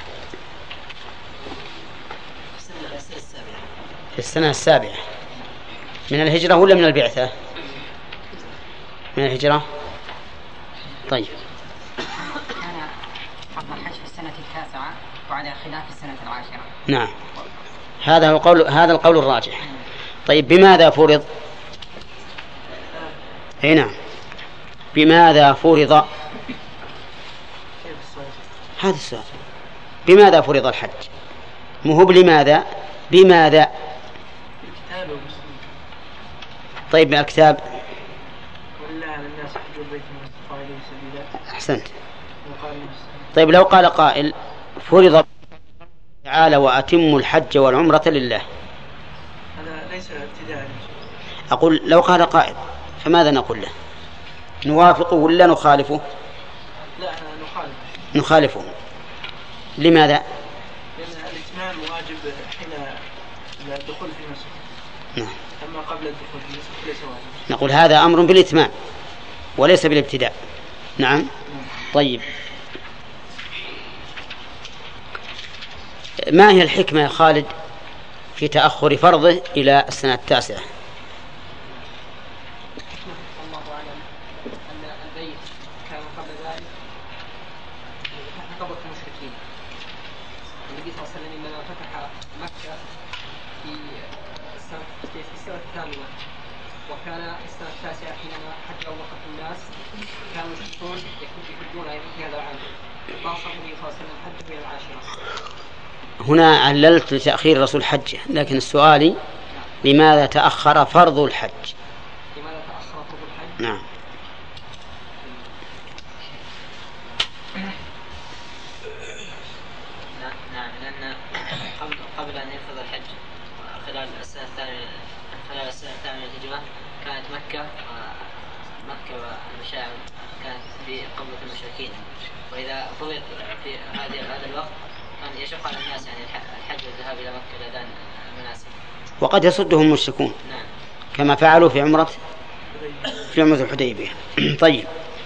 في السنة السابعة من الهجرة ولا من البعثة؟ من الهجرة. طيب. كان فرض الحج في السنة التاسعة وعلى خلاف السنة العاشرة. نعم، هذا هو قول هذا القول الراجح. طيب بماذا فرض؟ اي نعم، بماذا فرض؟ هذا السؤال، بماذا فرض الحج؟ مو هو لماذا، بماذا؟ طيب من الكتاب. أحسنت. طيب لو قال قائل فرض تعالى وأتموا الحج والعمرة لله، هذا ليس ابتداء. أقول لو قال قائل فماذا نقول له؟ نوافقه ولا نخالفه؟ لا نخالفه. نخالفه. لماذا؟ لأن الإتمام واجب حين الدخول في مصر. نعم. أما قبل الدخول في مصر ليس واجب. نقول هذا أمر بالإتمام وليس بالابتداء. نعم. طيب ما هي الحكمة يا خالد في تأخر فرضه إلى السنة التاسعة؟ الله أعلم أن البيت كان قبل ذلك قبل المشركين. النبي صلى الله عليه وسلم إنما فتح مكة في السنة في السنة الثامنة، وكان السنة التاسعة حينما حج وقف الناس كانوا يشركون يحجون في هذا العام، فأصبح النبي صلى الله عليه وسلم حج إلى العاشرة. هنا عللت لتأخير الرسول حجه، لكن السؤال لماذا تأخر فرض الحج؟ لماذا تأخر فرض الحج؟ نعم. نعم لأن قبل قبل أن يفرض الحج خلال السنة الثانية خلال السنة الثانية للهجرة كانت مكة مكة والمشاعر كانت بقبضة المشركين، وإذا فرض في هذه هذا الوقت كان يشق على الناس يعني الحج والذهاب إلى مكة لأداء المناسك، وقد يصدهم المشركون. نعم. كما فعلوا في عمرة في عمرة الحديبية. طيب،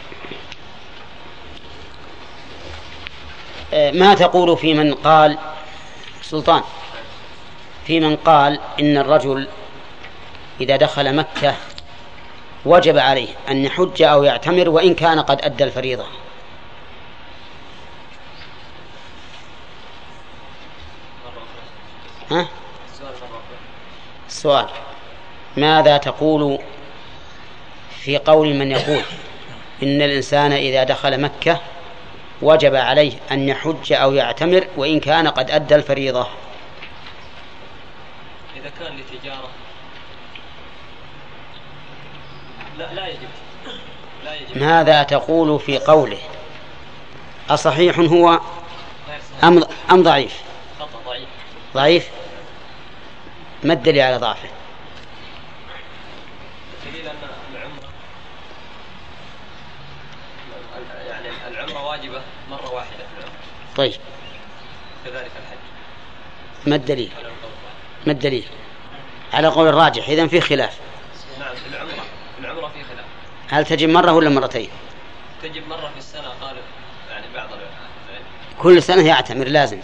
ما تقول في من قال سلطان في من قال إن الرجل إذا دخل مكة وجب عليه أن يحج أو يعتمر وإن كان قد أدى الفريضة؟ ها؟ السؤال: ماذا تقول في قول من يقول إن الإنسان إذا دخل مكة وجب عليه أن يحج أو يعتمر وإن كان قد أدى الفريضة؟ إذا كان لتجارة لا لا يجب. لا يجب. ماذا تقول في قوله؟ أصحيح هو أم أم ضعيف؟ ضعيف. ضعيف. ما الدليل على ضعفه؟ الدليل أن العمرة يعني العمرة واجبة مرة واحدة في العمر. طيب، كذلك الحج. ما الدليل؟ ما الدليل؟ على قول الراجح إذن في خلاف. نعم، في العمرة في العمرة في خلاف. هل تجب مرة ولا مرتين؟ تجب مرة في السنة قال يعني بعض كل سنة يعتمر لازم.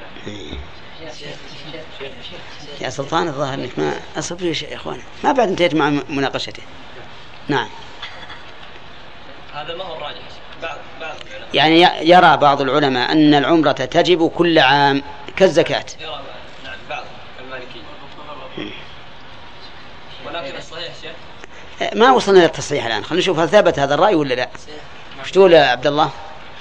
يا سلطان الظاهر انك ما اصبر يا شيخ اخوان، ما بعد انتهيت مع مناقشته. نعم. هذا ما هو الراجح. بعض بعض يعني يرى بعض العلماء ان العمرة تجب كل عام كالزكاة. يرى نعم بعض المالكية. ولكن الصحيح شيخ ما وصلنا للتصحيح الان، خلينا نشوف هل ثبت هذا الرأي ولا لا. ايش تقول يا عبد الله؟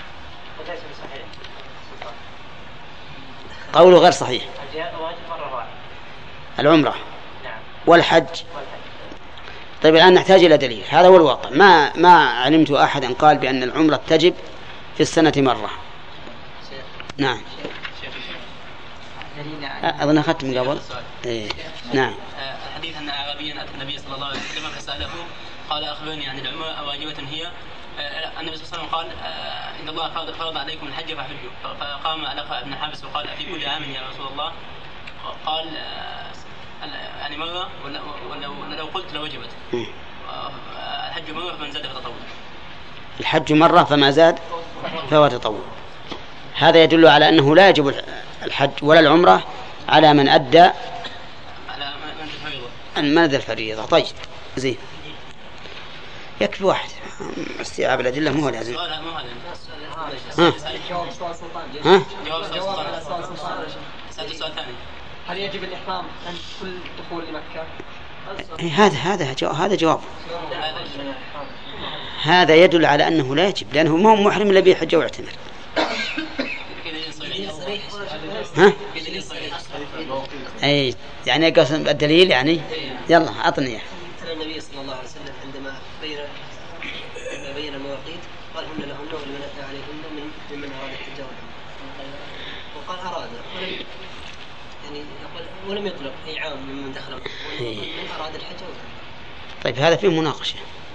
قوله غير صحيح. العمرة والحج. طيب الآن نحتاج إلى دليل، هذا هو الواقع. ما ما علمت أحدا قال بأن العمرة تجب في السنة مرة. نعم. أظن أخذت من قبل. إيه. نعم. الحديث أن أعرابيا أتى النبي صلى الله عليه وسلم فسأله قال أخبرني عن العمرة أواجبة هي؟ النبي صلى الله عليه وسلم قال إن الله فرض عليكم الحج فحجوا. فقام الأخ ابن حابس وقال في كل عام يا رسول الله؟ قال يعني مرة ولو قلت لوجبت. الحج مرة فمن زاد فتطوع. الحج مرة فما زاد فهو تطوع. هذا يدل على أنه لا يجب الحج ولا العمرة على من أدى على من الفريضة. من أدى الفريضة. طيب زين، يكفي واحد استيعاب الأدلة مو لازم. سؤال مو ها؟ جواب سؤال سلطان. ها؟ جواب على سؤال سلطان. سألت سؤال ثاني. هل يجب الإحرام عند كل دخول لمكة؟ هذا هذا جواب هذا جواب هذا يدل على أنه لا يجب، لأنه ما هو محرم إلا بحج واعتمر. ها؟ أي يعني قصد الدليل يعني يلا أعطني. النبي صلى الله عليه وسلم عندما بين بين المواقيت قال هن لهن ولمن أتى عليهن من ممن أراد الحج وقال أراد ولم يعني يقول ولم يطلق أي عام ممن دخل من أراد الحج. طيب هذا فيه مناقشة،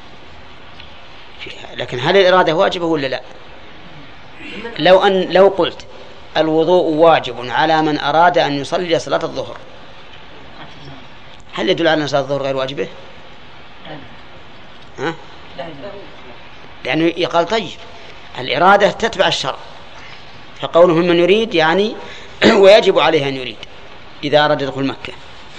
لكن هل الإرادة واجبة ولا لا؟ لو أن لو قلت الوضوء واجب على من أراد أن يصلي صلاة الظهر، هل يدل على أن صلاة الظهر غير واجبة؟ ها؟ لأنه يقال طيب الإرادة تتبع الشرع، فقوله من يريد يعني ويجب عليه أن يريد إذا أراد دخول مكة.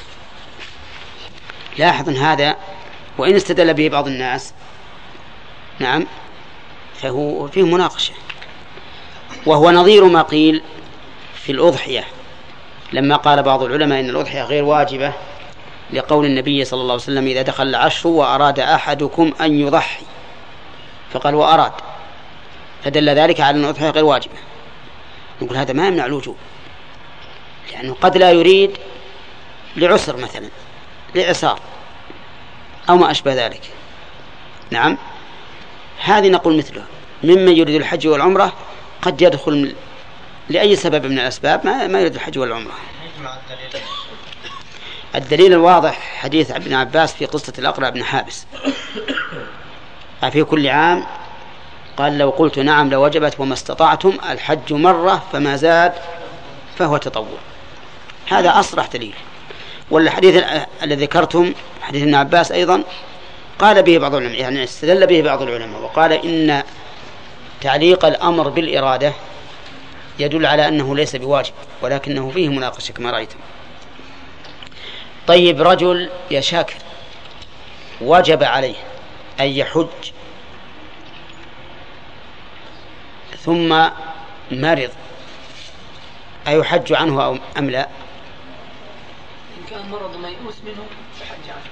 لاحظ هذا، وإن استدل به بعض الناس نعم فهو فيه مناقشة، وهو نظير ما قيل في الأضحية لما قال بعض العلماء إن الأضحية غير واجبة لقول النبي صلى الله عليه وسلم إذا دخل العشر وأراد أحدكم أن يضحي، فقال وأراد، فدل ذلك على أن الأضحية غير واجبة. نقول هذا ما يمنع الوجوب، لأنه قد لا يريد لعسر مثلا لإعصار أو ما أشبه ذلك. نعم، هذه نقول مثله ممن يريد الحج والعمرة قد يدخل لأي سبب من الأسباب ما, ما يريد الحج والعمرة. الدليل الواضح حديث ابن عباس في قصة الأقرع بن حابس في كل عام قال لو قلت نعم لوجبت وما استطعتم الحج مرة فما زاد فهو تطوع. هذا أصرح دليل. والحديث الذي ذكرتم حديث ابن عباس أيضا قال به بعض العلماء، يعني استدل به بعض العلماء وقال إن تعليق الأمر بالإرادة يدل على أنه ليس بواجب ولكنه فيه مناقشة كما رأيتم. طيب، رجل يا شاكر وجب عليه أن يحج ثم مرض، أيحج عنه أو أم لا؟ إن كان مرض ما يؤوس منه فحج عنه.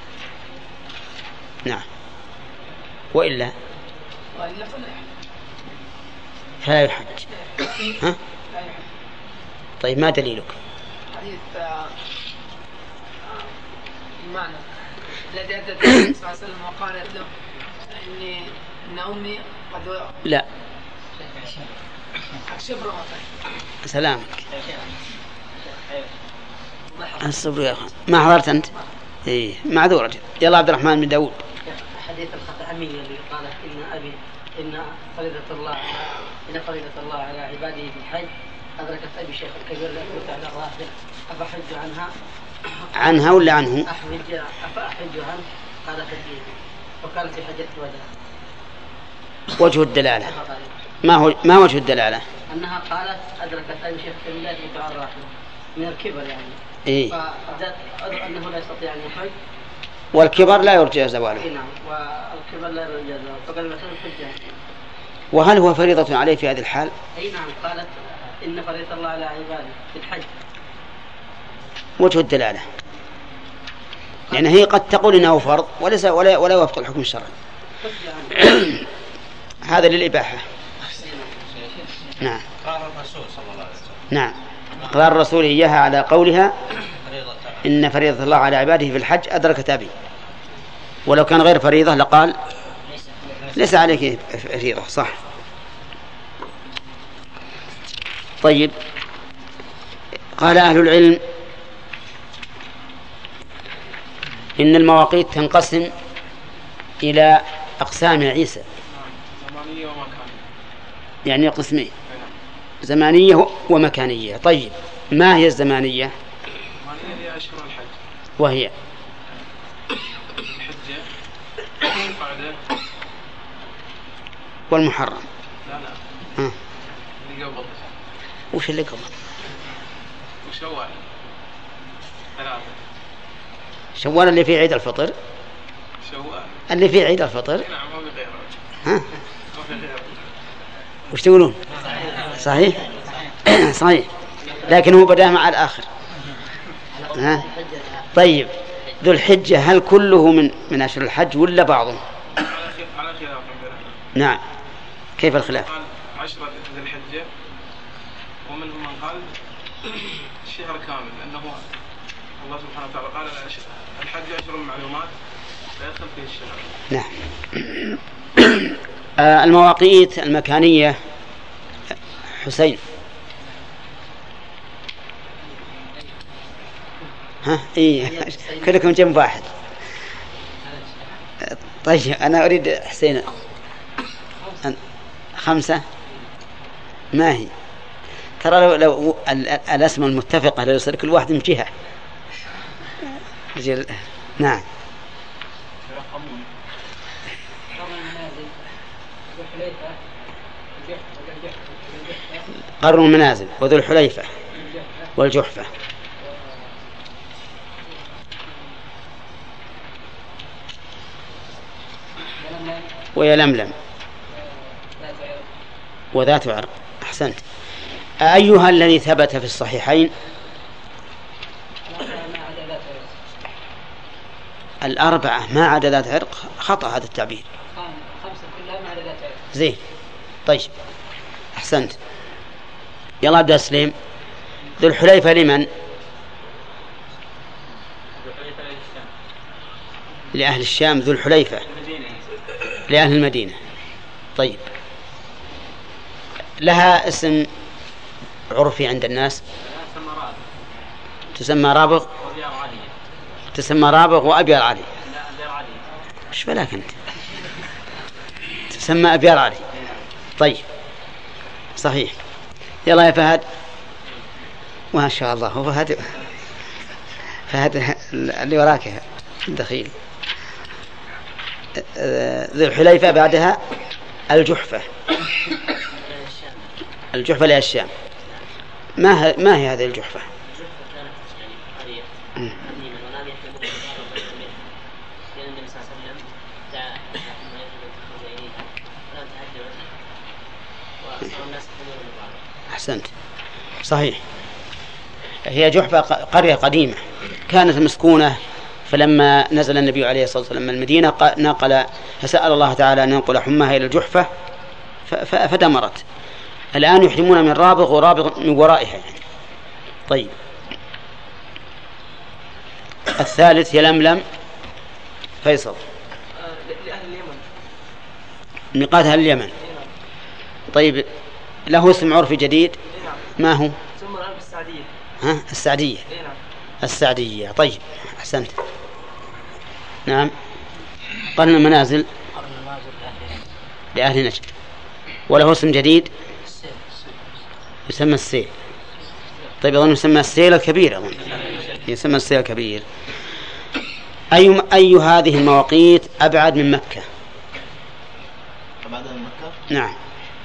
نعم، وإلا وإلا فلا يحج. فلا يحج. ها؟ لا يحج. طيب، ما دليلك؟ حديث المعنى الذي أدت النبي صلى الله عليه وسلم وقالت له إني إن أمي قد لا شبر وطن. سلامك. الصبر يا أخي، ما حضرت أنت؟ إيه معذور. يلا عبد الرحمن بن داود. حديث الخطأمية اللي قالت إن أبي إن فريضة الله إن فريضة الله على عباده في الحج أدركت أبي شيخ الكبير لا يموت على الراحل أفحج عنها عنها ولا عنه؟ أحج أفأحج عنه قال حجيه. وكانت في حجة الوداع. وجه الدلالة ما هو ما وجه الدلالة؟ أنها قالت أدركت أبي شيخ الكبير لا يموت على الراحل من الكبر يعني. إيه. فأدرك أنه لا يستطيع أن يحج. والكبر لا يرجى زواله. نعم، والكبر لا يرجى زواله فقال مثلا حجة. وهل هو فريضة عليه في هذه الحال؟ أي نعم، قالت إن فريضة الله على عباده في الحج. وجه الدلالة يعني هي قد تقول إنه فرض وليس ولا ولا يوافق الحكم الشرعي. هذا للإباحة. نعم. قال الرسول صلى الله عليه وسلم. نعم، قال الرسول إياها على قولها إن فريضة الله على عباده في الحج أدركت أبي. ولو كان غير فريضة لقال ليس عليك فريضة. صح. طيب، قال أهل العلم إن المواقيت تنقسم إلى أقسام عيسى، زمانية ومكانية، يعني قسمين، زمانية ومكانية. طيب، ما هي الزمانية؟ زمانية هي أشهر الحج وهي الحجة القعدة والمحرم. لا لا ها. اللي قبل. وش اللي قبل؟ وشوال ثلاثة. شوال اللي فيه عيد الفطر. شوال اللي فيه عيد الفطر. نعم، ما في غيره. ها. ما في غيره. وش تقولون؟ صحيح. صحيح، لكن هو بدأ مع الآخر. ها. طيب، ذو الحجة هل كله من من أشهر الحج ولا بعضه؟ على خلاف. نعم، كيف الخلاف؟ قال عشرة ذي الحجة، ومنهم من قال الشهر كامل، لأنه الله سبحانه وتعالى قال الحج أشهر معلومات لا يدخل فيه الشهر. نعم. آه المواقيت المكانية حسين. ها إيه كلكم جنب واحد. طيب، أنا أريد حسين. خمسة. ما هي؟ ترى لو, لو الأسماء المتفقة لو يصير كل واحد من جهة. نعم. قرن المنازل وذو الحليفة والجحفة. ويلملم وذات عرق. أحسنت. أيها الذي ثبت في الصحيحين الأربعة ما عدا ذات عرق. خطأ هذا التعبير. زين. طيب، أحسنت. يلا عبد السليم. ذو الحليفة لمن؟ لأهل الشام ذو الحليفة لأهل المدينة. طيب، لها اسم عرفي عند الناس تسمى رابغ، تسمى رابغ وأبيار علي. ايش بلاك انت؟ تسمى أبيار علي. طيب صحيح. يلا يا فهد. ما شاء الله. هو فهد فهد اللي وراك دخيل. ذو الحليفة بعدها الجحفة. الجحفة للشام. ما هي ما هي هذه الجحفة؟ أحسنت، صحيح. هي جحفة قرية قديمة كانت مسكونة، فلما نزل النبي عليه الصلاة والسلام من المدينة نقل، فسأل الله تعالى أن ينقل حماها إلى الجحفة فدمرت. الآن يحرمون من رابغ ورابغ من ورائها. طيب، الثالث يلملم. فيصل. لأهل اليمن. ميقاتها اليمن. طيب، له اسم عرفي جديد. ما هو؟ ثم السعدية. ها، السعدية. السعدية. طيب أحسنت. نعم. قرن المنازل لأهل نجد. وله اسم جديد يسمى السيل. طيب، أظن يسمى السيل الكبير. أظن يسمى السيل الكبير. أي أي هذه المواقيت أبعد من مكة؟ أبعد من مكة؟ نعم.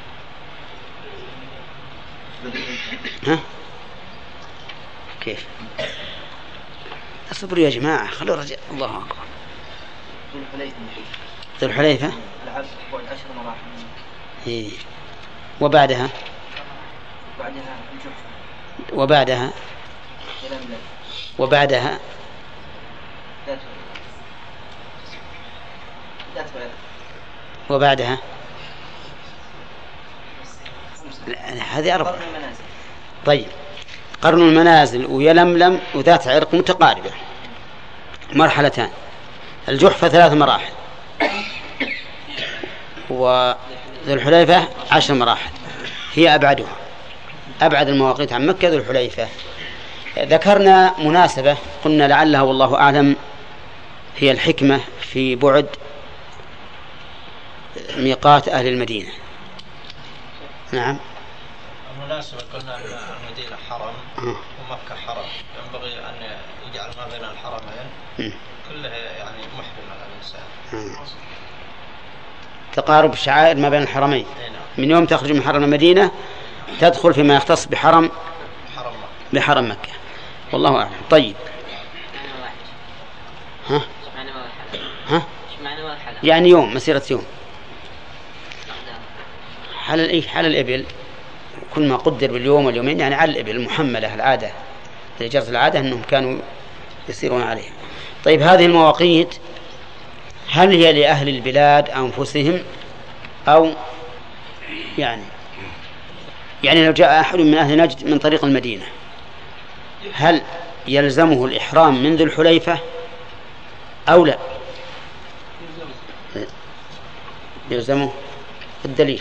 ها؟ كيف؟ اصبروا يا جماعة، خلوا الرجال. الله أكبر. ذو الحليفة. ذو الحليفة. العشر عشر مراحل. إيه. وبعدها؟ بعدها الجحفة. وبعدها؟ يلملم. وبعدها؟ ذات ذات بعد. وبعدها؟ هذه أربعة. طيب، قرن المنازل ويلملم وذات عرق متقاربة، مرحلتان. الجحفة ثلاث مراحل، وذو الحليفة عشر مراحل. هي أبعدها، أبعد المواقيت عن مكة ذو الحليفة. ذكرنا مناسبة قلنا لعلها والله أعلم هي الحكمة في بعد ميقات أهل المدينة. نعم. المناسبة قلنا أن المدينة حرم ومكة حرم، ينبغي أن يجعل ما بين الحرمين كلها يعني محرم على الإنسان. تقارب الشعائر ما بين الحرمين. من يوم تخرج من حرم المدينة تدخل فيما يختص بحرم بحرم مكة. والله أعلم. طيب. ها؟ ها؟ يعني يوم، مسيرة يوم. حال الإيه؟ حال الإبل كل ما قدر باليوم واليومين، يعني على الإبل المحملة العادة لجرت العادة أنهم كانوا يسيرون عليها. طيب، هذه المواقيت هل هي لأهل البلاد أنفسهم أو يعني يعني لو جاء أحد من أهل نجد من طريق المدينة هل يلزمه الإحرام من ذي الحليفة أو لا؟ يلزمه. الدليل.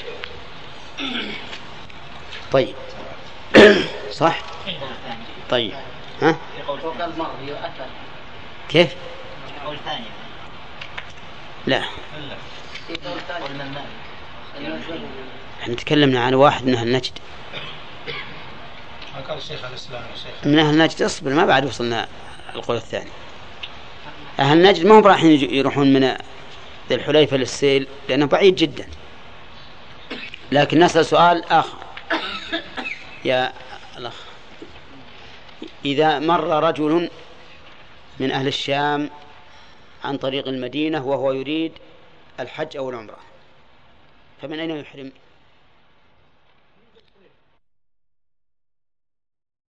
طيب. صح. طيب. ها؟ كيف؟ لا، احنا تكلمنا عن واحد من أهل نجد. من أهل نجد. اصبر، ما بعد وصلنا القول الثاني. أهل نجد ما هم رايحين يروحون من ذي الحليفة للسيل لأنه بعيد جدا، لكن نسأل سؤال آخر يا الأخ. إذا مر رجل من أهل الشام عن طريق المدينة وهو يريد الحج أو العمرة، فمن أين يحرم؟